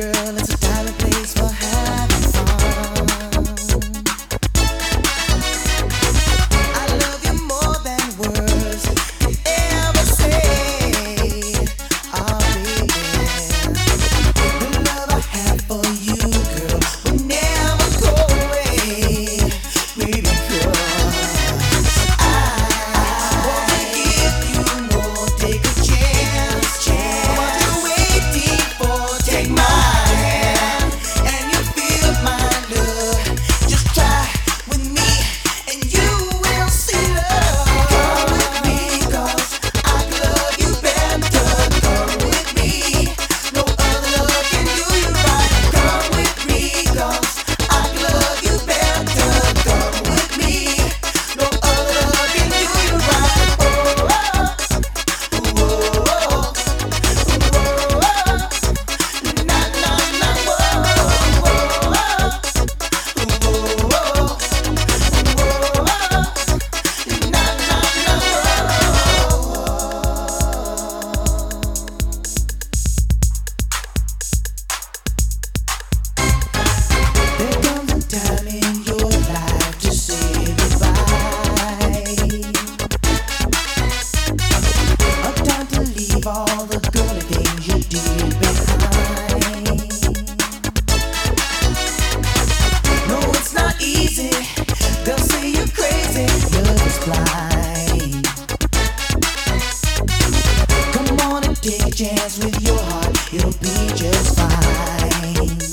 girl, it's a time and place for having fun. I love you more than words can ever say. Oh, baby, the love I have for you, girl, will never go away, baby girl. I want to give you more, take a chance. What you waiting for? Take my hand, and you feel my love. Just try with me, and you will see love. Come with me, 'cause I love you better. Come with me, no other love can do you right. Come with me, 'cause I love you better. Come with me, no other love can do you right. Oh, oh, oh, oh, na na na, whoa, whoa, na na na, There comes a time in your life to say goodbye. A time to leave all the girly things you did behind. No, it's not easy. They'll say you're crazy, love is blind. Come on and take a chance with your heart, it'll be just fine.